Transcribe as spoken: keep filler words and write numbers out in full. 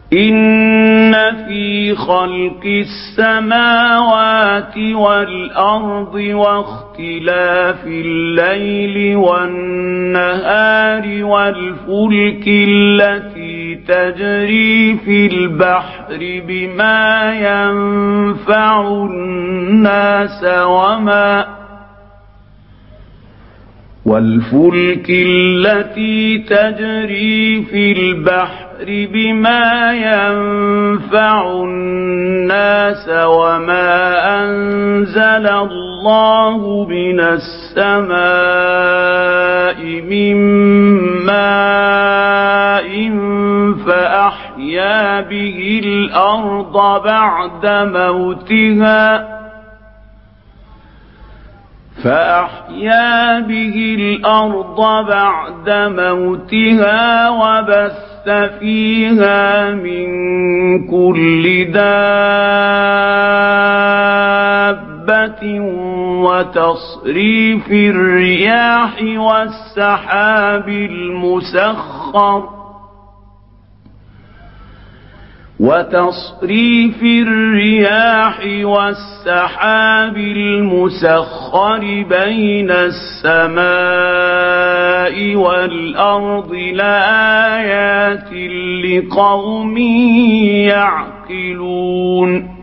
إن في خلق السماوات والأرض واختلاف الليل والنهار والفلك التي تجري في البحر بما ينفع الناس وما والفلك التي تجري في البحر بما ينفع الناس وما أنزل الله من السماء من ماء فأحيا به الأرض بعد موتها فأحيا به الأرض بعد موتها وبث فيها من كل دابة وتصريف الرياح والسحاب المسخر وتصريف الرياح والسحاب المسخر بين السماء والأرض لآيات لقوم يعقلون